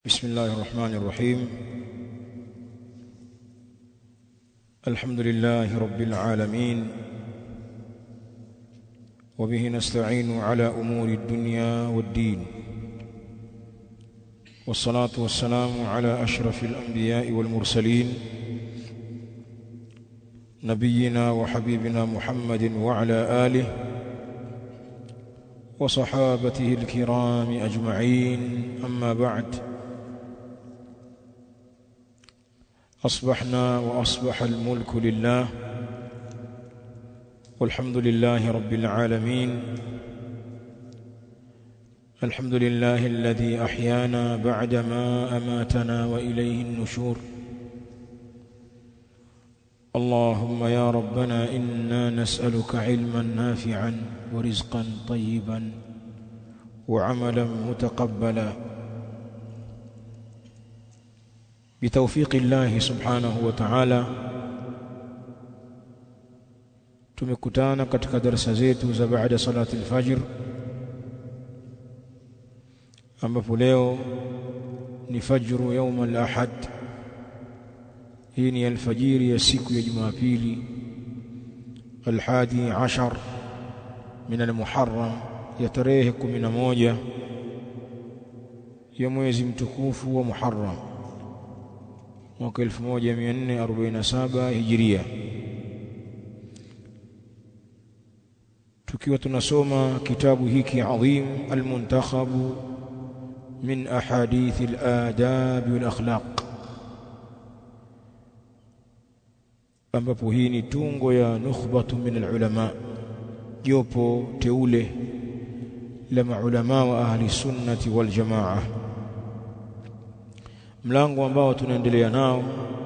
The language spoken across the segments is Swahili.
بسم الله الرحمن الرحيم. الحمد لله رب العالمين، وبه نستعين على أمور الدنيا والدين، والصلاة والسلام على أشرف الأنبياء والمرسلين، نبينا وحبيبنا محمد وعلى آله وصحابته الكرام أجمعين. أما بعد، أصبحنا وأصبح الملك لله، والحمد لله رب العالمين. الحمد لله الذي أحيانا بعدما أماتنا وإليه النشور. اللهم يا ربنا إنا نسألك علما نافعا ورزقا طيبا وعملا متقبلا بتوفيق الله سبحانه وتعالى. tumekutana katika darasa zetu za baada salati al-fajr, ambapo leo ni fajru يوم الأحد. hii ni alfajiri ya siku ya Jumapili, al-hadi ashar min al-Muharram, ya tarehe 11 ya mwezi mtukufu wa Muharram mwaka 1447 Hijria, tukiwa tunasoma kitabu hiki adhim al-muntakhab min ahadith al-adab wal akhlaq, ambapo hii ni tungo ya nukhbatu min al-ulama, jopo teule la maulama wa ahli sunnati wal jamaa. Mlango ambao tunaendelea nao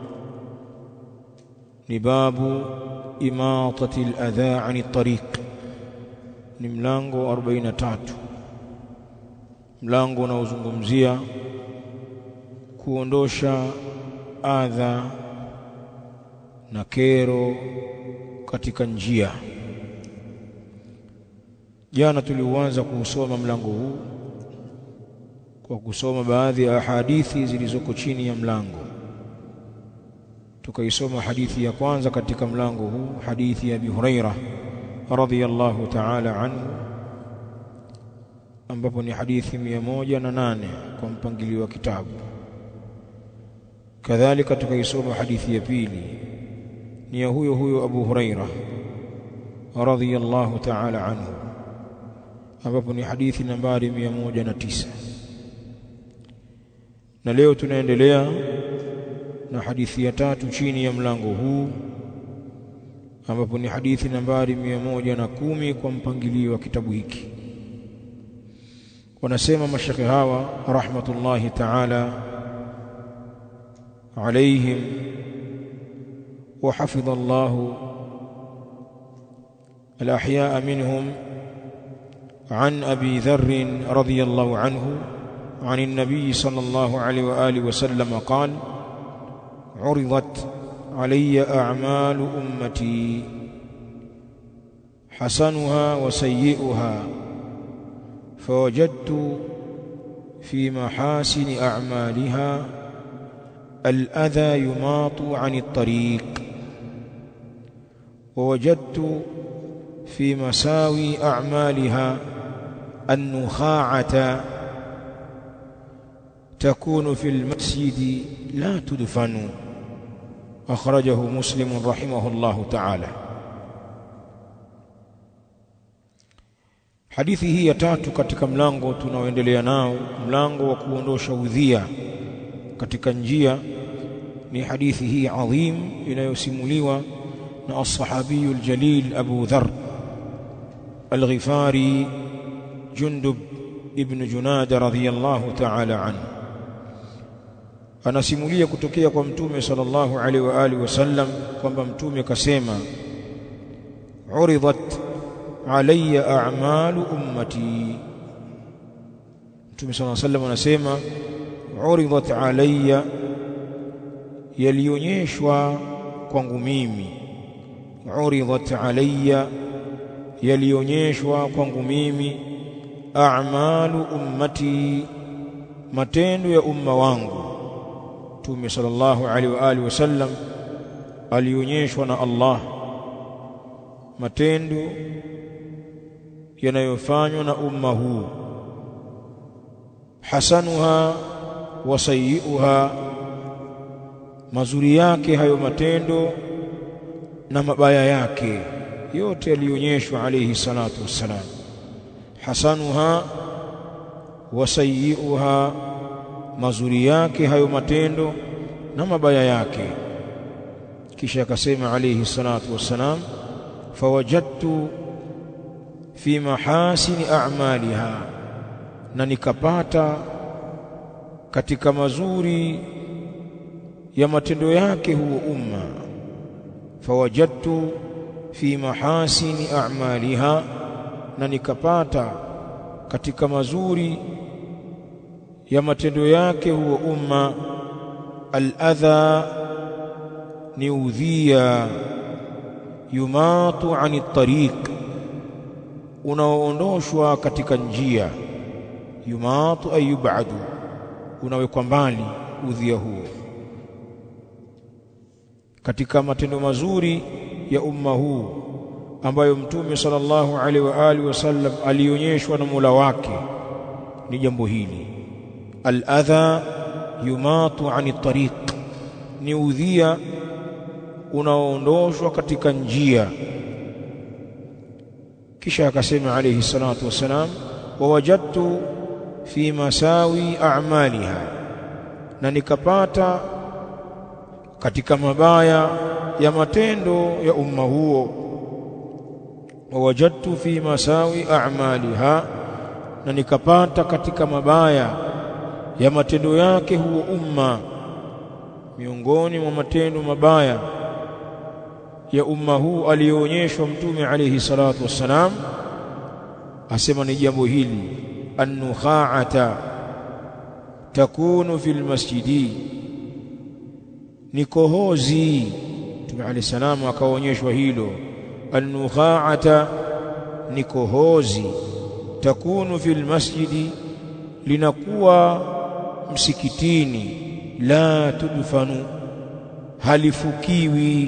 ni babu imatati al-adha 'ani at-tariq, ni mlango 43, mlango unaozungumzia kuondosha adha na kero katika njia. Jana tulianza kusoma mlango huu kwa kusoma baadhi ya hadithi zilizoko chini ya mlango. Tukaisoma hadithi ya kwanza katika mlango huu, hadithi ya Abi Huraira radhiyallahu ta'ala anhu, ambapo ni hadithi 108 kwa mpangilio wa kitabu. Kadhalika tukaisoma hadithi ya pili, ni ya huyo huyo Abu Huraira radhiyallahu ta'ala anhu, ambapo ni hadithi nambari 109. Na leo tunaendelea na hadithi ya tatu chini ya mlango huu, ambapo ni hadithi nambari 110 kwa mpangilio wa kitabu hiki. Wanasema mashekhe hawa rahmatullahi ta'ala alayhim wa hafidha Allahu al-ahya'a minhum, عن أبي ذر رضي الله عنه عن النبي صلى الله عليه وآله وسلم قال: عرضت علي أعمال أمتي حسنها وسيئها، فوجدت في محاسن أعمالها الأذى يماط عن الطريق، ووجدت في مساوي أعمالها النخاعة تكون في المسجد لا تدفن. أخرجه مسلم رحمه الله تعالى. hadithi hii ya tatu katika mlango tunaoendelea nao, mlango wa kuondosha udhia katika njia, ni hadithi hii adhim inayosimuliwa na as-sahabi al-jalil Abu Dharr al-Ghifari Jundub ibn Junada radhiyallahu ta'ala anhu. Anasimulia kutokea kwa Mtume sallallahu alaihi wa alihi wasallam kwamba Mtume kasema: uridat alayya a'malu ummati. Mtume sallallahu alaihi wasallam anasema uridat alayya, yalionyeshwa kwangu mimi. Uridat alayya, yalionyeshwa kwangu mimi. A'malu ummati, matendo ya umma wangu. Mtume sallallahu alaihi wa alihi wasallam alionyeshwa na Allah matendo yanayofanywa na umma huu, hasanuha wa sayyi'uha, mazuri yake hayo matendo na mabaya yake yote alionyeshwa alayhi salatu wassalam. Hasanuha wa sayyi'uha, mazuri yake hayo matendo na mabaya yake. Kisha akasema alayhi salatu wassalam, fawajadtu fi mahasini a'maliha, na nikapata katika mazuri ya matendo yake huo umma. Fawajadtu fi mahasini a'maliha, na nikapata katika mazuri ya matendo yake huo umma. Al-adha ni udhia, yumatu ani tariq, unaoondoshwa katika njia. Yumatu ay yub'adu, unawekwa mbali udhia huo. Katika matendo mazuri ya umma huu ambayo Mtume sallallahu alaihi wa alihi wasallam alionyeshwa na Mola wake ni jambo hili. Al-adha yumatu ani tariq, ni udhia unaoondoshwa katika njia. Kisha akasema alayhi salatu wasalam, wa wajadtu fi masawi a'maliha, na nikapata katika mabaya ya matendo ya umma huo. Wa wajadtu fi masawi a'maliha, na nikapata katika mabaya ya matendo yake huo umma. Miongoni mwa matendo mabaya ya umma huu aliyoonyeshwa Mtume alayhi salatu wassalam, asema ni jambo hili, an-nukha'ata takunu fil masjidi, ni kohozi. Mtume alayhi salamu akaonyeshwa hilo, an-nukha'ata ni kohozi, takunu fil masjidi, linakuwa msikitini, la tudfanu, halifukiwi.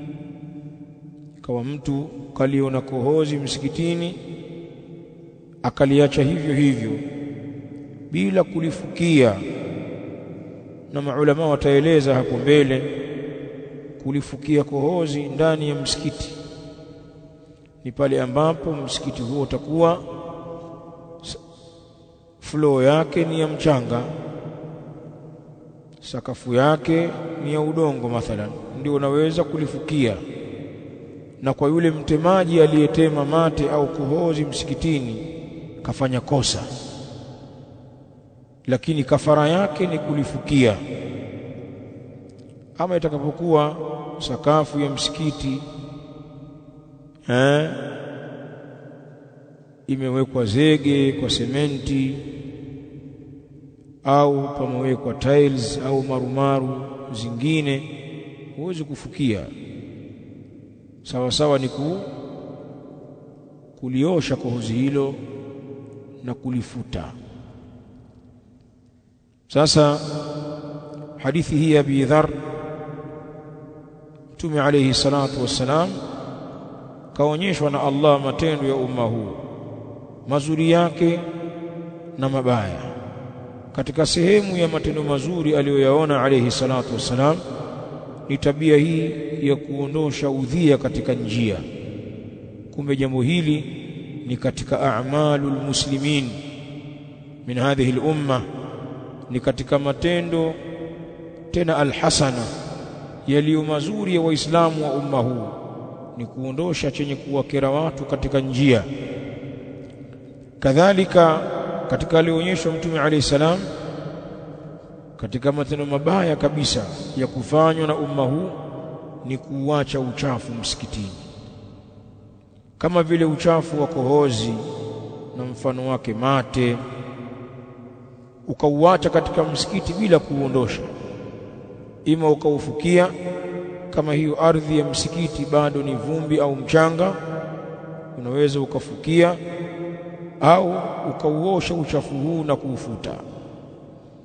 Kwa mtu kaliona kohozi msikitini akaliacha hivyo hivyo bila kulifukia, na maulama wataeleza hapo mbele, kulifukia kohozi ndani ya msikiti ni pale ambapo msikiti huo utakuwa floor yake ni ya mchanga, sakafu yake ni ya udongo mathalan, ndio unaweza kulifukia. Na kwa yule mtemaji aliyetema mate au kohozi msikitini kafanya kosa, lakini kafara yake ni kulifukia. Ama itakapokuwa sakafu ya msikiti imewekwa zege kwa sementi, au pamewekwa tiles au marumaru zingine, huwezi kufukia. Sawa sawa ni kuliosha kohozi hilo na kulifuta. Sasa hadithi hii ya Abi Dharr, Mtume alayhi salatu wassalam kaonyeshwa na Allah matendo ya umma huu, mazuri yake na mabaya. Katika sehemu ya matendo mazuri aliyoyaona alayhi salatu wassalam ni tabia hii ya kuondosha udhia katika njia. Kumbe jambo hili ni katika a'malul muslimin min hadhihi al-umma, ni katika matendo tena alhasana yaliyo mazuri ya waislamu wa umma huu, ni kuondosha chenye kuwakera watu katika njia. Kadhalika katika alionyeshwa Mtume alayhi salam katika matendo mabaya kabisa ya kufanywa na umma huu ni kuacha uchafu msikitini, kama vile uchafu wa kohozi na mfano wake mate, ukauacha katika msikiti bila kuondosha. Ima ukaufukia, kama hiyo ardhi ya msikiti bado ni vumbi au mchanga, unaweza ukafukia, au ukauosha uchafu huu na kuufuta.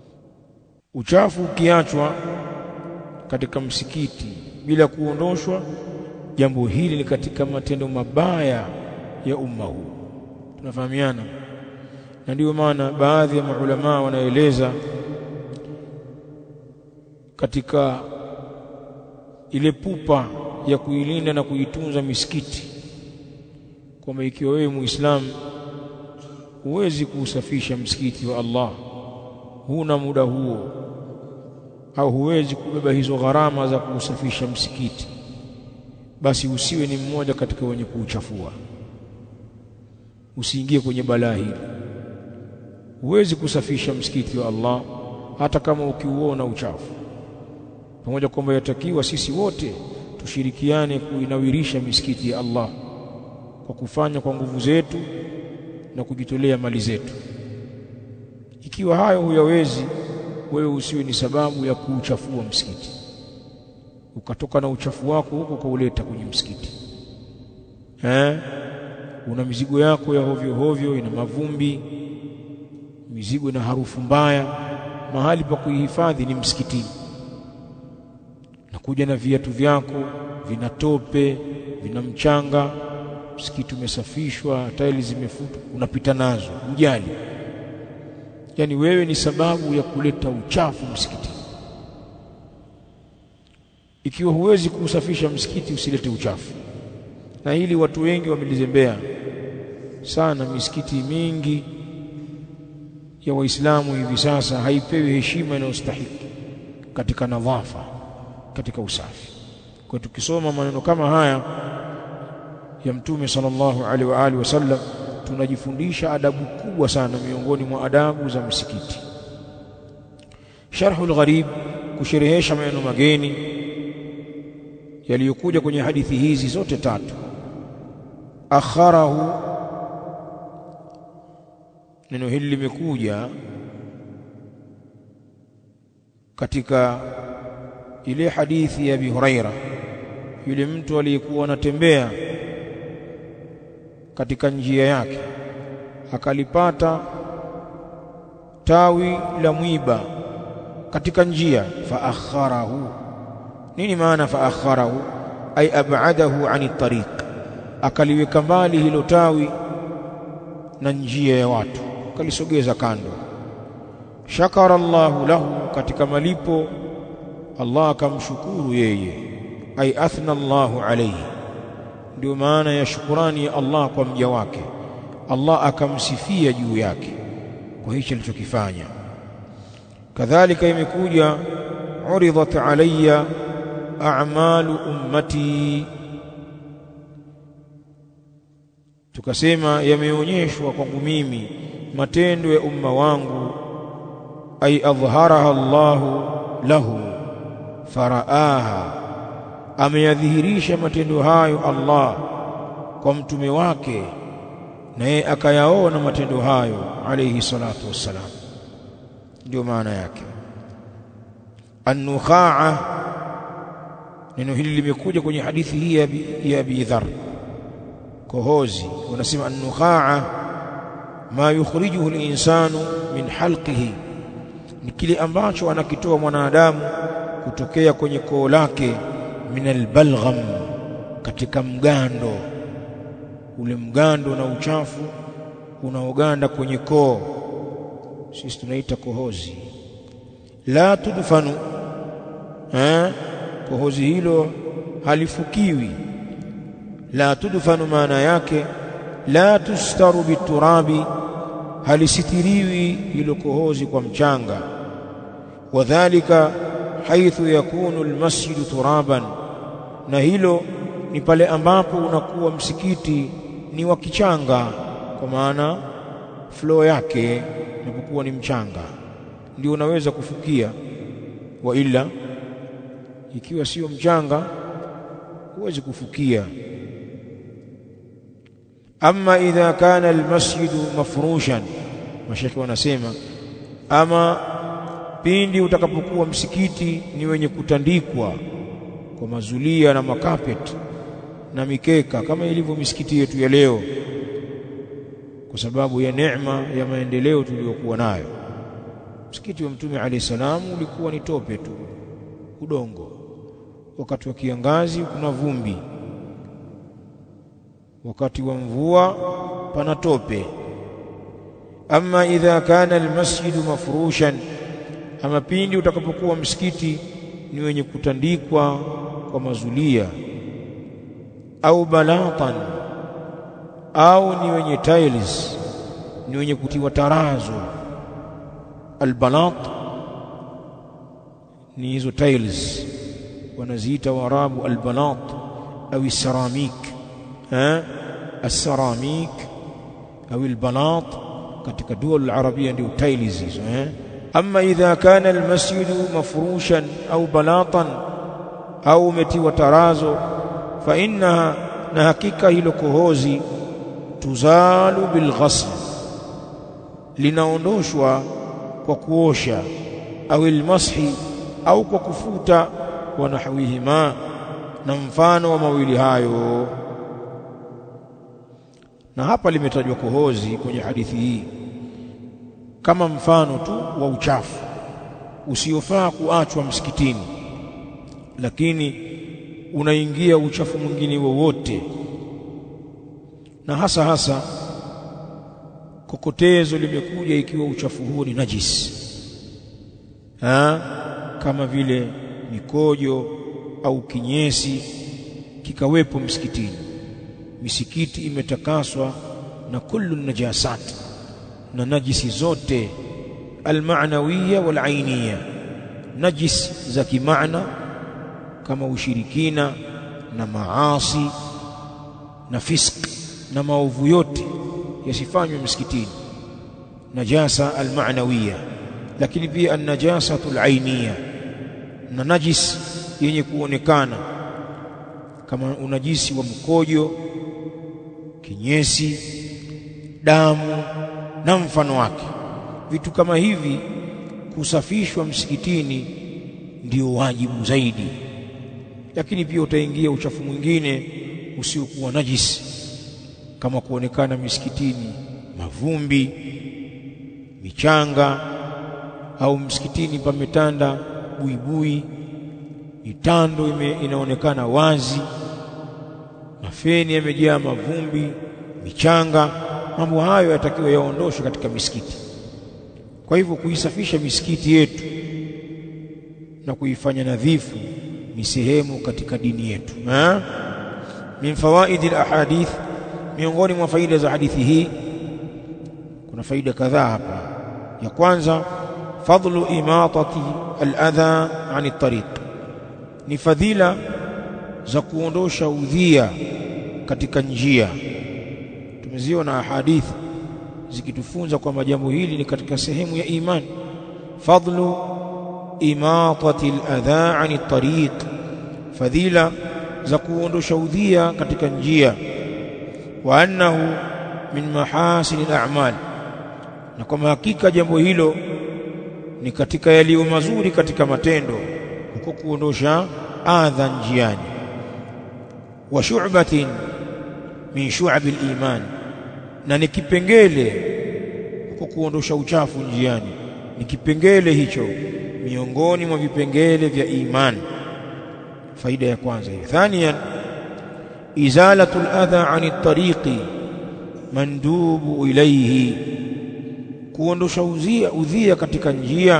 Uchafu ukiachwa katika msikiti bila kuondoshwa, jambo hili ni katika matendo mabaya ya umma huu. Tunafahamiana? Na ndio maana baadhi ya maulama wanaeleza katika ile pupa ya kuilinda na kuitunza misikiti, kwamba ikiwa wewe Muislamu huwezi kuusafisha msikiti wa Allah, huna muda huo, au huwezi kubeba hizo gharama za kuusafisha msikiti, basi usiwe ni mmoja katika wenye kuuchafua. Usiingie kwenye balaa hili. Huwezi kusafisha msikiti wa Allah hata kama ukiuona uchafu, pamoja kwamba yatakiwa sisi wote tushirikiane kuinawirisha misikiti ya Allah kwa kufanya kwa nguvu zetu na kujitolea mali zetu. Ikiwa hayo huyawezi, wewe usiwe ni sababu ya kuuchafua msikiti, ukatoka na uchafu wako huko kauleta kwenye msikiti. Una mizigo yako ya hovyo hovyo, ina mavumbi, mizigo ina harufu mbaya, mahali pa kuihifadhi ni msikitini. Nakuja na viatu vyako vina tope, vina mchanga, msikiti umesafishwa, taili zimefutwa, unapita nazo ujali. Yani wewe ni sababu ya kuleta uchafu msikitini. Ikiwa huwezi kusafisha msikiti, usilete uchafu. Na hili watu wengi wamelizembea sana. Misikiti mingi ya Waislamu hivi sasa haipewi heshima inayostahili katika nadhafa, katika usafi. Kwa tukisoma maneno kama haya ya Mtume sallallahu alaihi wa alihi wasallam, tunajifundisha adabu kubwa sana miongoni mwa adabu za msikiti. Sharhul Gharib, kusherehesha maneno mageni yaliyokuja kwenye hadithi hizi zote tatu. Akharahu, neno hili limekuja katika ile hadithi ya Abi Huraira, yule mtu aliyekuwa anatembea katika njia yake akalipata tawi la mwiba katika njia, fa akharahu. Nini maana fa akharahu? Ay ab'adahu 'ani tariq, akaliweka mbali hilo tawi na njia ya watu, akalisogeza kando. Shakara Allahu lahu, katika malipo Allah akamshukuru yeye. Ay athna Allahu alayhi, ndio maana ya shukrani ya Allah kwa mja wake, Allah akamsifia juu yake kwa hicho alichokifanya. Kadhalika imekuja uridat alayya a'malu ummati, tukasema yameonyeshwa kwangu mimi matendo ya umma wangu. Ay adhharaha Allahu lahu faraaha, ameyadhihirisha matendo hayo Allah kwa mtume wake, naye akayaona matendo hayo alayhi salatu wassalam. Ndio maana yake. An-nukha'a, neno hili limekuja kwenye hadithi hii ya Abi Dharr, kohozi. Wanasema an-nukha'a ma yukhrijuhu al-insanu min halqihi, ni kile ambacho anakitoa mwanadamu kutokea kwenye koo lake, min al-balgham, katika mgando. Ule mgando na uchafu unaoganda kwenye koo, sisi tunaita kohozi. La tudfanu, kohozi hilo halifukiwi. La tudfanu maana yake la tustaru biturabi, halisitiriwi hilo kohozi kwa mchanga. Wadhālika haithu yakunu almasjidu turaban, na hilo ni pale ambapo unakuwa msikiti ni wa kichanga, kwa maana floor yake inapokuwa ni mchanga ndio unaweza kufukia. Wa ila ikiwa sio mchanga huwezi kufukia. Amma idha kana almasjidu mafrushan, mashaka wanasema ama pindi utakapokuwa msikiti ni wenye kutandikwa kwa mazulia na makapeti na mikeka, kama ilivyo misikiti yetu ya leo, kwa sababu ya neema ya maendeleo tuliyokuwa nayo. Msikiti wa Mtume alayhi salam ulikuwa ni tope tu, udongo. Wakati wa kiangazi kuna vumbi, wakati wa mvua pana tope. Amma idha kana almasjidu mafrushan, ama pindi utakapokuwa msikiti ni wenye kutandikwa kwa mazulia, au balatan, au ni wenye tiles, ni wenye kutiwa tarazo. Albalat ni hizo tiles wanaziita Waarabu albalat au ceramik, السيراميك أو البلاط katika الدول العربية ndio tiles hizo. أما إذا كان المسجد مفروشا أو بلاطا أو متي وترازو فإنها نحقيقة hilo kohozi tuzalu bilghasl, linaondoshwa kwa kuosha, au almashi, au kwa kufuta, wa nahwihima, na mfano wa mawili hayo. Na hapa limetajwa kohozi kwenye hadithi hii kama mfano tu wa uchafu usiofaa kuachwa msikitini, lakini unaingia uchafu mwingine wowote, na hasa kokotezo limekuja ikiwa uchafu huo ni najis, kama vile mikojo au kinyesi kikawepo msikitini. Misikiti imetakaswa na kullu najasat, na najisi zote, almaanawiya walainiya, najis za kimaana kama ushirikina na maasi na fisk na maovu yote yasifanywe msikitini, najasa almaanawiya. Lakini pia an-najasatu al-ainiya, na najis yenye kuonekana kama unajisi wa mkojo, kinyesi, damu na mfano wake. Vitu kama hivi kusafishwa msikitini ndio wajibu zaidi, lakini pia utaingia uchafu mwingine usiokuwa najisi, kama kuonekana misikitini mavumbi, michanga, au msikitini pametanda buibui, mitando inaonekana wazi, mafeni yamejaa mavumbi, michanga. Mambo hayo yatakiwa yaondoshwe katika misikiti. Kwa hivyo kuisafisha misikiti yetu na kuifanya nadhifu ni sehemu katika dini yetu. Min fawaidi alahadith, miongoni mwa faida za hadithi hii kuna faida kadhaa hapa. Ya kwanza, fadlu imatati aladha ani tariq, ni fadhila za kuondosha udhia katika njia. Tumeziona hadithi zikitufunza kwamba jambo hili ni katika sehemu ya imani. Fadlu imatati aladha ani tariq, fadhila za kuondosha udhia katika njia. Wa annahu min mahasin al-a'mal, na kwa hakika jambo hilo ni katika yaliyo mazuri katika matendo, huko kuondosha adha njiani. Wa shu'batin min shu'abil iman, na ni kipengele huko kuondosha uchafu njiani, ni kipengele hicho miongoni mwa vipengele vya imani. Faida ya kwanza hiyo. Thaniyan, izalatu al-adha 'ani at-tariqi mandubu ilayhi, kuondosha udhia katika njia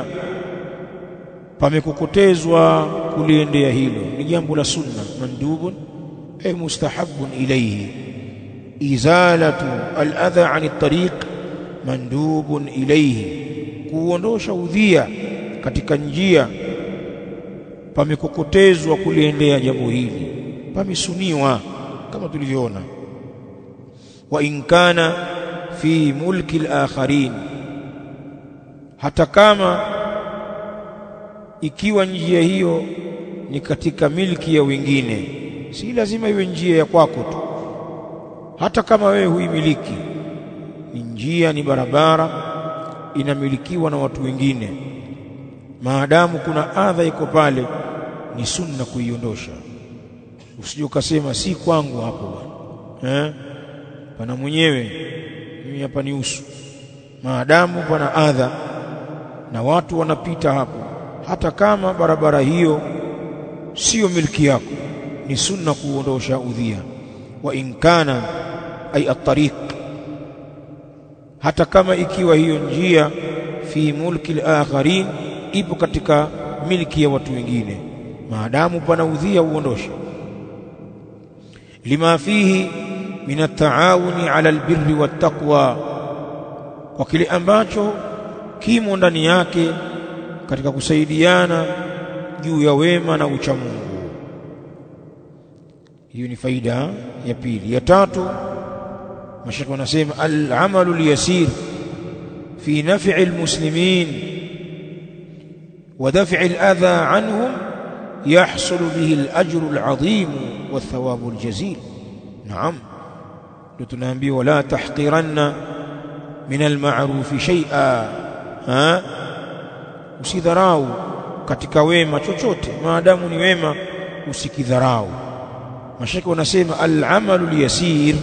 pamekokotezwa kuliendea hilo, ni jambo la sunna. Mandubun ay mustahabun ilayhi, izalatu al-adha 'ani at-tariq mandubun ilayhi, kuondosha udhia katika njia pamekokotezwa kuliendea jambo hili, pamesuniwa kama tulivyoona. Wa in kana fi mulki al-akharin, hata kama ikiwa njia hiyo ni katika milki ya wengine, si lazima iwe njia ya kwako tu. Hata kama wewe huimiliki, ni njia, ni barabara inamilikiwa na watu wengine, maadamu kuna adha iko pale, ni sunna kuiondosha. Usije ukasema si kwangu hapo bwana, pana mwenyewe, mimi hapa ni usu. Maadamu pana adha na watu wanapita hapo, hata kama barabara hiyo sio milki yako, ni sunna kuondosha udhia. Wa in kana ay at-tariq, hata kama ikiwa hiyo njia fi mulki al-akharin, ipo katika milki ya watu wengine, maadamu pana udhia uondoshe. Lima fihi min at-taawuni ala al-birri wat-taqwa, kwa kile ambacho kimo ndani yake katika kusaidiana juu ya wema na uchamungu. Hiyo ni faida ya pili. Ya tatu, mashaka wanasema al-amalu al-yasir fi naf'i al-muslimin wa daf'i al-adha anhum yahsul bihi al-ajru al-'azim wa thawabu al-jazil. Naam, ndio tunaambiwa la tahqiranna min al-ma'ruf shay'a, usidharau katika wema chochote, maadamu ni wema usikidharau. Mashaka wanasema al-amalu al-yasir,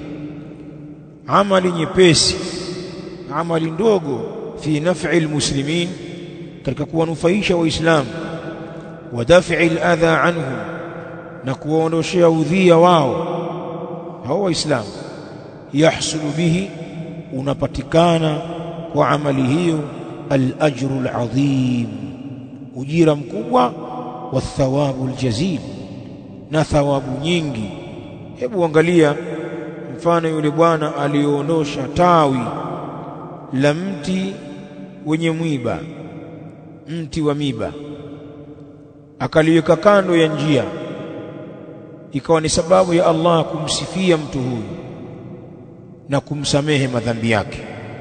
amali nyepesi, amali ndogo, fi naf'i al-muslimin, katika kuwanufaisha waislamu, wa daf'i al-adha anhum, na kuwaondoshea udhia wao hao waislamu, yahsulu bihi, unapatikana kwa amali hiyo al-ajru al-'azim, ujira mkubwa, wa thawabu al-jazil, na thawabu nyingi. Hebu angalia mfano yule bwana aliondosha tawi la mti wenye mwiba, mti wa miba, akaliweka kando ya njia, ikawa ni sababu ya Allah kumsifia mtu huyu na kumsamehe madhambi yake.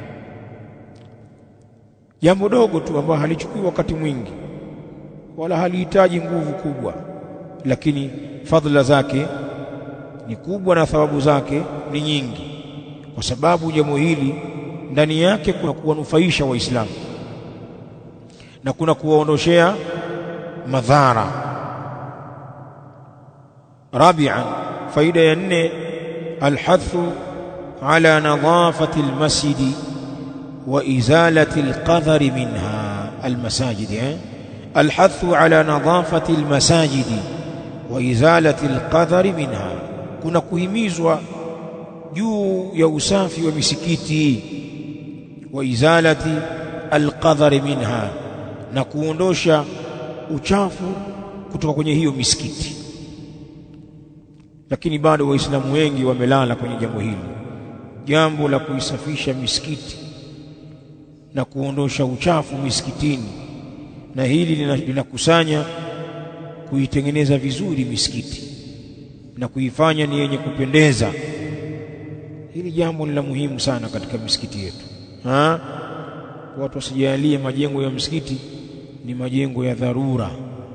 Jambo dogo tu ambalo halichukui wakati mwingi wala halihitaji nguvu kubwa, lakini fadhila zake ni kubwa na thawabu zake ni nyingi, kwa sababu jambo hili ndani yake kuna kuwanufaisha waislamu na kuna kuwaondoshea madhara. Rabi'an, faida ya 4, alhathu ala nadhafati almasjid wa izalati alqadhari minha. Almasajid, alhathu ala nadhafati almasajid wa izalati alqadhari minha, kuna kuhimizwa juu ya usafi wa misikiti, wa izalati alqadhari minha, na kuondosha uchafu kutoka kwenye hiyo misikiti. Lakini bado waislamu wengi wamelala kwenye jambo hili, jambo la kuisafisha misikiti na kuondosha uchafu misikitini, na hili linakusanya kuitengeneza vizuri misikiti na kuifanya ni yenye kupendeza. Hili jambo ni la muhimu sana katika misikiti yetu. Watu wasijalie majengo ya msikiti ni majengo ya dharura,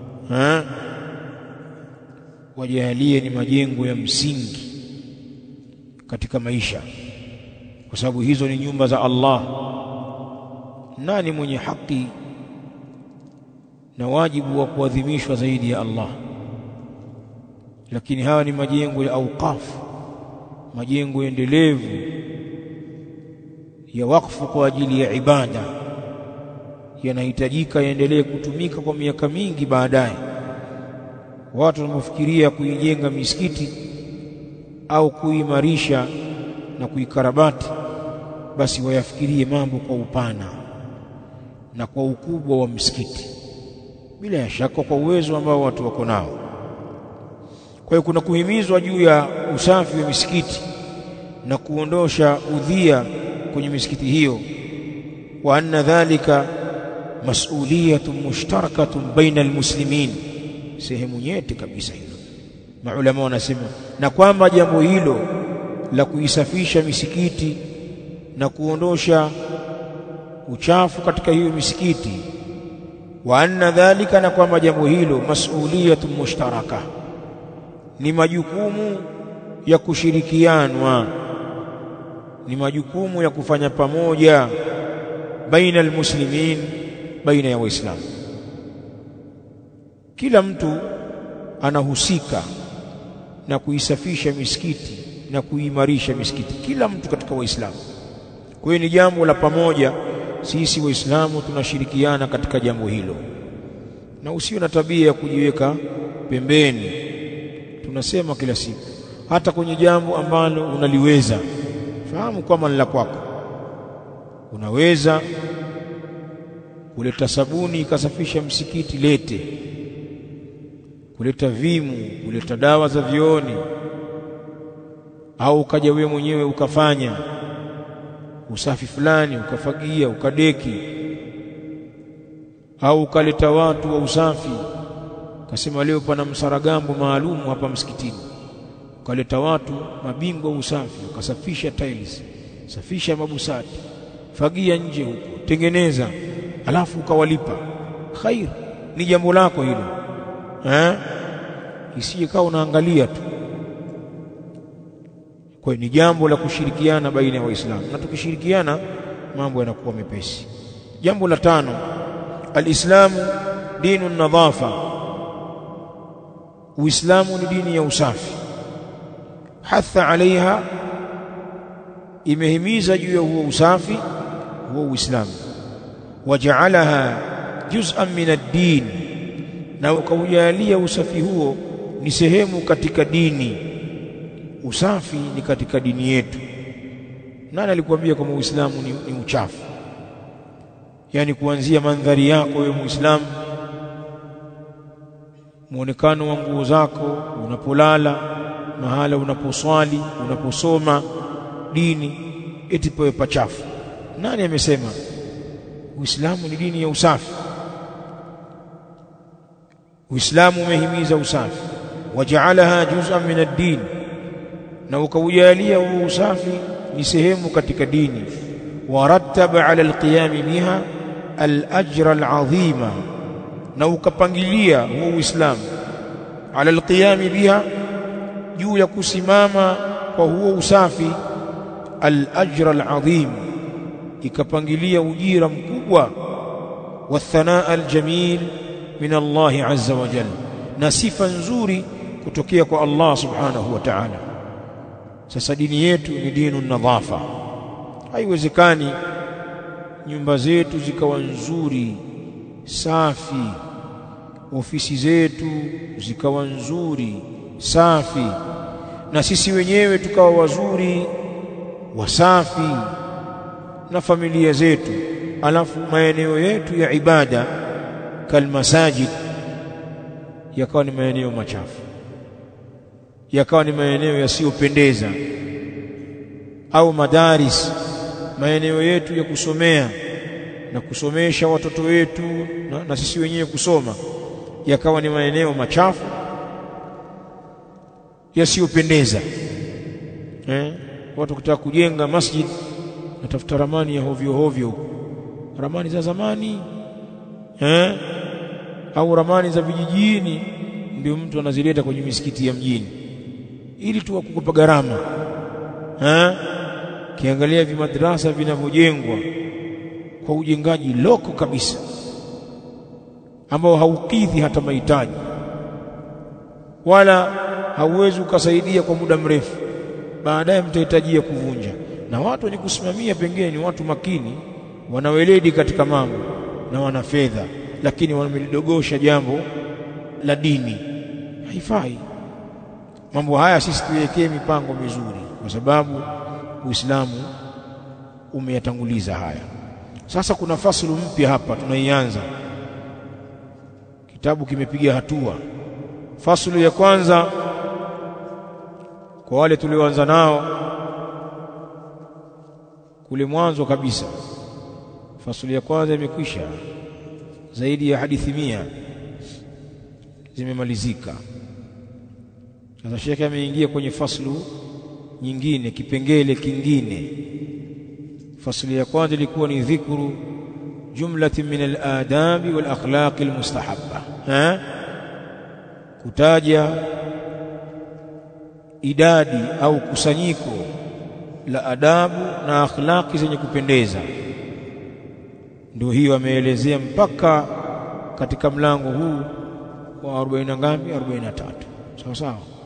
wajalie ni majengo ya msingi katika maisha, kwa sababu hizo ni nyumba za Allah. Nani mwenye haki na wajibu wa kuadhimishwa zaidi ya Allah? Lakini hawa ni majengo ya auqaf, majengo endelevu ya wakfu kwa ajili ya ibada, yanahitajika yaendelee kutumika kwa miaka mingi baadaye. Watu wanapofikiria kuijenga misikiti au kuimarisha na kuikarabati, basi wayafikirie mambo kwa upana na kwa ukubwa wa msikiti, bila ya shaka kwa uwezo ambao watu wako nao. Kwa hiyo kuna kuhimizwa juu ya usafi wa misikiti na kuondosha udhia kwenye misikiti hiyo. Wa anna dhalika mas'uliyatun mushtarakatun baina almuslimin, sehemu nyeti kabisa hilo. Maulama wanasema, na kwamba jambo hilo la kuisafisha misikiti na kuondosha uchafu katika hiyo misikiti, wa anna dhalika, na kwamba jambo hilo mas'uliyatun mushtaraka, ni majukumu ya kushirikianwa, ni majukumu ya kufanya pamoja baina almuslimin, baina ya waislamu. Kila mtu anahusika na kuisafisha misikiti na kuimarisha misikiti, kila mtu katika waislamu. Kwa hiyo ni jambo la pamoja, sisi waislamu tunashirikiana katika jambo hilo, na usiwe na tabia ya kujiweka pembeni. Tunasema kila siku, hata kwenye jambo ambalo unaliweza, fahamu kwamba ni la kwako. Unaweza kuleta sabuni ikasafisha msikiti, lete. Kuleta vimu, kuleta dawa za vioni, au ukaja wewe mwenyewe ukafanya usafi fulani, ukafagia, ukadeki, au ukaleta watu wa usafi, kasema leo pana msaragambo maalum hapa msikitini, ukaleta watu mabingwa usafi, ukasafisha tiles, safisha mabusati, fagia nje huko, tengeneza, alafu ukawalipa. Khair, ni jambo lako hilo, isije kaa unaangalia tu. Kwa hiyo ni jambo la kushirikiana baina ya Waislamu, na tukishirikiana mambo yanakuwa mepesi. Jambo la 5, al-Islamu dinu nadhafa. Uislamu ni dini ya usafi. Hatha alaiha, imehimiza juu ya huo usafi, huo Uislamu. Waja'alaha juz'an min ad-din, na ukaujalia usafi huo ni sehemu katika dini. Usafi ni katika dini yetu. Nani alikwambia kama Uislamu ni uchafu? Yani kuanzia mandhari yako wewe Muislamu, muonekano wa nguo zako, unapolala, mahala unaposwali, unaposoma dini, eti pawe pachafu. Nani amesema? Uislamu ni dini ya usafi. Uislamu umehimiza usafi. Waja'alaha juz'an min ad-din, na ukaujalia huo usafi ni sehemu katika dini. Warattaba 'ala al-qiyam biha al-ajra al-'azima, na ukapangilia huo Uislamu 'ala al-qiyam biha, juu ya kusimama kwa huo usafi, al-ajra al-'azim, ikapangilia ujira mkubwa, wa thanaa al-jamil min Allah azza wa jalla, na sifa nzuri kutokea kwa Allah subhanahu wa ta'ala. Sasa dini yetu ni dinu nadhafa. Haiwezekani nyumba zetu zikawa nzuri safi, ofisi zetu zikawa nzuri safi, na sisi wenyewe tukawa wazuri wasafi, na familia zetu, alafu maeneo yetu ya ibada kalmasajid yakawa ni maeneo machafu, yakawa ni maeneo yasiyopendeza, au madaris, maeneo yetu ya kusomea na kusomesha watoto wetu na sisi wenyewe kusoma, yakawa ni maeneo machafu yasiyopendeza. Watu kutaka kujenga masjid, natafuta ramani ya hovyo hovyo, ramani za zamani, au ramani za vijijini, ndio mtu anazileta kwenye misikiti ya mjini ili tu kukupa gharama. Kiangalia vimadrasa vinavyojengwa kwa ujengaji loko kabisa, ambao haukidhi hata mahitaji, wala hauwezi ukasaidia kwa muda mrefu, baadaye mtahitajia kuvunja. Na watu wenye kusimamia pengine ni watu makini, wanaweledi katika mambo na wana fedha, lakini wamelidogosha jambo la dini. Haifai. Mambo haya sisi tuwekee mipango mizuri, kwa sababu Uislamu umeyatanguliza haya. Sasa kuna fasulu mpya hapa tunaianza. Kitabu kimepiga hatua. Fasulu ya kwanza kwa wale tulioanza nao kule mwanzo kabisa, fasulu ya kwanza imekwisha, zaidi ya hadithi 100 zimemalizika. Sasa Sheikh ameingia kwenye faslu nyingine, kipengele kingine. Faslu ya kwanza ilikuwa ni dhikru jumlatin min al-adabi wal akhlaq al-mustahabba, kutaja idadi au kusanyiko la adabu na akhlaqi zenye kupendeza. Ndio hiyo ameelezea mpaka katika mlango huu wa 40 ngapi? 43. Sawa sawa.